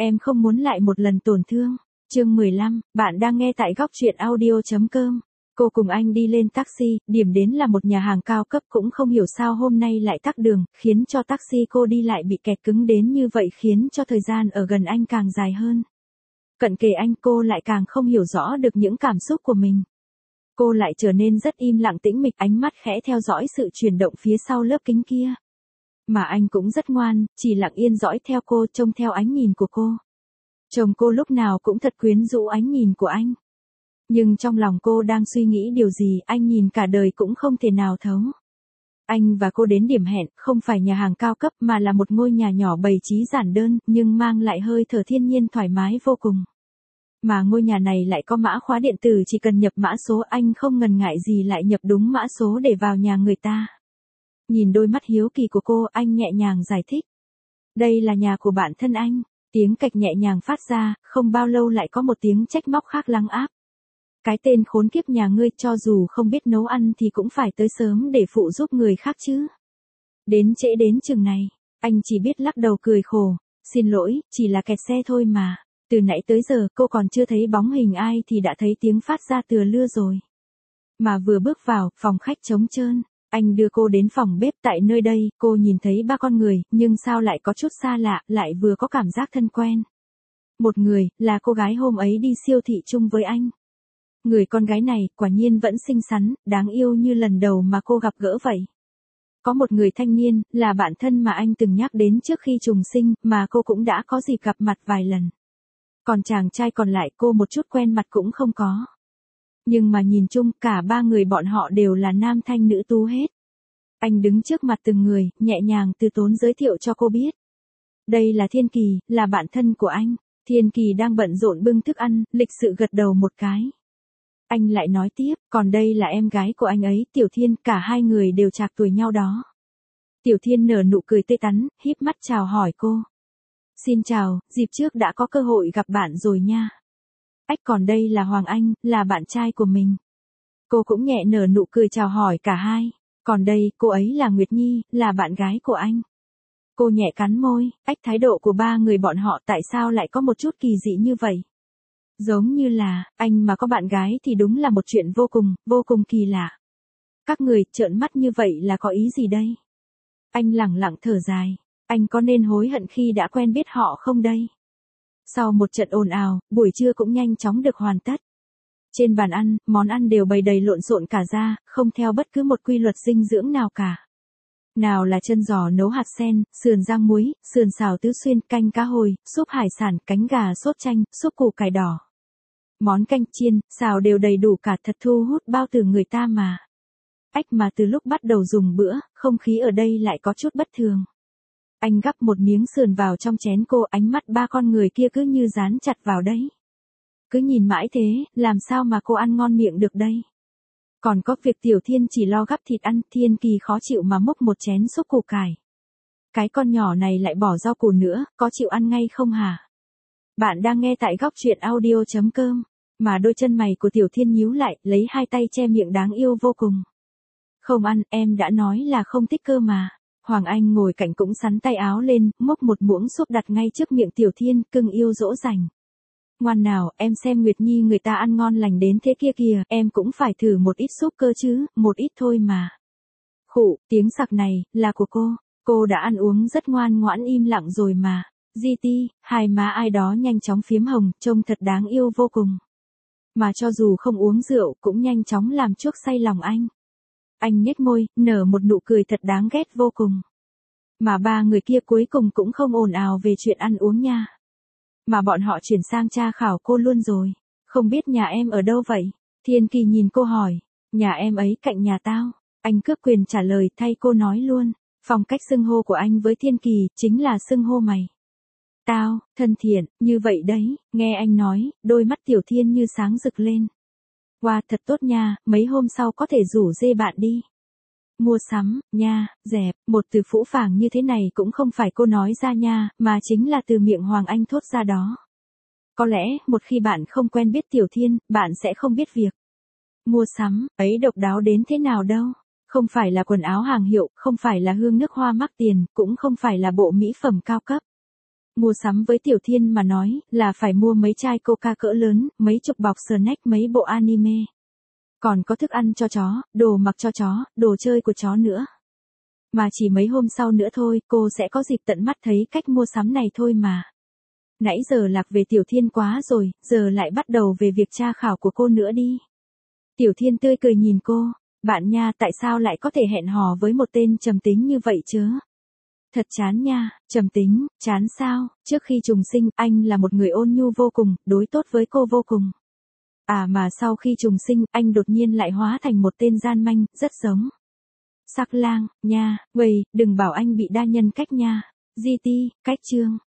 Em không muốn lại một lần tổn thương. Chương 15, bạn đang nghe tại góc truyện audio.com. Cô cùng anh đi lên taxi, điểm đến là một nhà hàng cao cấp, cũng không hiểu sao hôm nay lại tắc đường, khiến cho taxi cô đi lại bị kẹt cứng đến như vậy, khiến cho thời gian ở gần anh càng dài hơn. Cận kề anh, cô lại càng không hiểu rõ được những cảm xúc của mình. Cô lại trở nên rất im lặng tĩnh mịch, ánh mắt khẽ theo dõi sự chuyển động phía sau lớp kính kia. Mà anh cũng rất ngoan, chỉ lặng yên dõi theo cô, trông theo ánh nhìn của cô. Chồng cô lúc nào cũng thật quyến rũ ánh nhìn của anh. Nhưng trong lòng cô đang suy nghĩ điều gì, anh nhìn cả đời cũng không thể nào thấu. Anh và cô đến điểm hẹn, không phải nhà hàng cao cấp mà là một ngôi nhà nhỏ bày trí giản đơn, nhưng mang lại hơi thở thiên nhiên thoải mái vô cùng. Mà ngôi nhà này lại có mã khóa điện tử, chỉ cần nhập mã số, anh không ngần ngại gì lại nhập đúng mã số để vào nhà người ta. Nhìn đôi mắt hiếu kỳ của cô, anh nhẹ nhàng giải thích. Đây là nhà của bạn thân anh. Tiếng cạch nhẹ nhàng phát ra, không bao lâu lại có một tiếng trách móc khác lăng áp. Cái tên khốn kiếp nhà ngươi, cho dù không biết nấu ăn thì cũng phải tới sớm để phụ giúp người khác chứ. Đến trễ đến chừng này, anh chỉ biết lắc đầu cười khổ. Xin lỗi, chỉ là kẹt xe thôi mà. Từ nãy tới giờ cô còn chưa thấy bóng hình ai thì đã thấy tiếng phát ra từ lưa rồi. Mà vừa bước vào, phòng khách trống trơn. Anh đưa cô đến phòng bếp, tại nơi đây, cô nhìn thấy ba con người, nhưng sao lại có chút xa lạ, lại vừa có cảm giác thân quen. Một người, là cô gái hôm ấy đi siêu thị chung với anh. Người con gái này, quả nhiên vẫn xinh xắn, đáng yêu như lần đầu mà cô gặp gỡ vậy. Có một người thanh niên, là bạn thân mà anh từng nhắc đến trước khi trùng sinh, mà cô cũng đã có dịp gặp mặt vài lần. Còn chàng trai còn lại, cô một chút quen mặt cũng không có. Nhưng mà nhìn chung, cả ba người bọn họ đều là nam thanh nữ tú hết. Anh đứng trước mặt từng người, nhẹ nhàng từ tốn giới thiệu cho cô biết. Đây là Thiên Kỳ, là bạn thân của anh. Thiên Kỳ đang bận rộn bưng thức ăn, lịch sự gật đầu một cái. Anh lại nói tiếp, còn đây là em gái của anh ấy, Tiểu Thiên, cả hai người đều trạc tuổi nhau đó. Tiểu Thiên nở nụ cười tươi tắn, híp mắt chào hỏi cô. Xin chào, dịp trước đã có cơ hội gặp bạn rồi nha. Còn đây là Hoàng Anh, là bạn trai của mình. Cô cũng nhẹ nở nụ cười chào hỏi cả hai. Còn đây, cô ấy là Nguyệt Nhi, là bạn gái của anh. Cô nhẹ cắn môi, thái độ của ba người bọn họ tại sao lại có một chút kỳ dị như vậy? Giống như là, anh mà có bạn gái thì đúng là một chuyện vô cùng kỳ lạ. Các người trợn mắt như vậy là có ý gì đây? Anh lẳng lặng thở dài, anh có nên hối hận khi đã quen biết họ không đây? Sau một trận ồn ào, buổi trưa cũng nhanh chóng được hoàn tất. Trên bàn ăn, món ăn đều bày đầy lộn xộn cả ra, không theo bất cứ một quy luật dinh dưỡng nào cả. Nào là chân giò nấu hạt sen, sườn rang muối, sườn xào tứ xuyên, canh cá hồi, súp hải sản, cánh gà sốt chanh, súp củ cải đỏ. Món canh chiên, xào đều đầy đủ cả, thật thu hút bao tử người ta mà. Mà từ lúc bắt đầu dùng bữa, không khí ở đây lại có chút bất thường. Anh gắp một miếng sườn vào trong chén cô, ánh mắt ba con người kia cứ như dán chặt vào đấy. Cứ nhìn mãi thế, làm sao mà cô ăn ngon miệng được đây? Còn có việc Tiểu Thiên chỉ lo gắp thịt ăn, Thiên Kỳ khó chịu mà múc một chén súp củ cải. Cái con nhỏ này lại bỏ rau củ nữa, có chịu ăn ngay không hả? Bạn đang nghe tại góc truyện audio.com, mà đôi chân mày của Tiểu Thiên nhíu lại, lấy hai tay che miệng đáng yêu vô cùng. Không ăn, em đã nói là không thích cơ mà. Hoàng Anh ngồi cạnh cũng xắn tay áo lên, múc một muỗng súp đặt ngay trước miệng Tiểu Thiên, cưng yêu dỗ dành. Ngoan nào, em xem Nguyệt Nhi người ta ăn ngon lành đến thế kia kìa, em cũng phải thử một ít súp cơ chứ, một ít thôi mà. Khụ, tiếng sặc này, là của cô đã ăn uống rất ngoan ngoãn im lặng rồi mà. GT, hai má ai đó nhanh chóng phiếm hồng, trông thật đáng yêu vô cùng. Mà cho dù không uống rượu, cũng nhanh chóng làm chuốc say lòng anh. Anh nhếch môi, nở một nụ cười thật đáng ghét vô cùng. Mà ba người kia cuối cùng cũng không ồn ào về chuyện ăn uống nha. Mà bọn họ chuyển sang tra khảo cô luôn rồi. Không biết nhà em ở đâu vậy? Thiên Kỳ nhìn cô hỏi. Nhà em ấy cạnh nhà tao. Anh cướp quyền trả lời thay cô nói luôn. Phong cách xưng hô của anh với Thiên Kỳ chính là xưng hô mày. Tao, thân thiện, như vậy đấy. Nghe anh nói, đôi mắt Tiểu Thiên như sáng rực lên. Wow, thật tốt nha, mấy hôm sau có thể rủ dê bạn đi. Mua sắm, nha, dẹp, một từ phũ phàng như thế này cũng không phải cô nói ra nha, mà chính là từ miệng Hoàng Anh thốt ra đó. Có lẽ, một khi bạn không quen biết Tiểu Thiên, bạn sẽ không biết việc. Mua sắm, ấy độc đáo đến thế nào đâu. Không phải là quần áo hàng hiệu, không phải là hương nước hoa mắc tiền, cũng không phải là bộ mỹ phẩm cao cấp. Mua sắm với Tiểu Thiên mà nói, là phải mua mấy chai coca cỡ lớn, mấy chục bọc snack, mấy bộ anime. Còn có thức ăn cho chó, đồ mặc cho chó, đồ chơi của chó nữa. Mà chỉ mấy hôm sau nữa thôi, cô sẽ có dịp tận mắt thấy cách mua sắm này thôi mà. Nãy giờ lạc về Tiểu Thiên quá rồi, giờ lại bắt đầu về việc tra khảo của cô nữa đi. Tiểu Thiên tươi cười nhìn cô, bạn nha, tại sao lại có thể hẹn hò với một tên trầm tính như vậy chứ? Thật chán nha, trầm tính, chán sao? Trước khi trùng sinh, anh là một người ôn nhu vô cùng, đối tốt với cô vô cùng. À mà sau khi trùng sinh, anh đột nhiên lại hóa thành một tên gian manh, rất giống Sắc Lang, nha, vậy, đừng bảo anh bị đa nhân cách nha. GT, cách chương.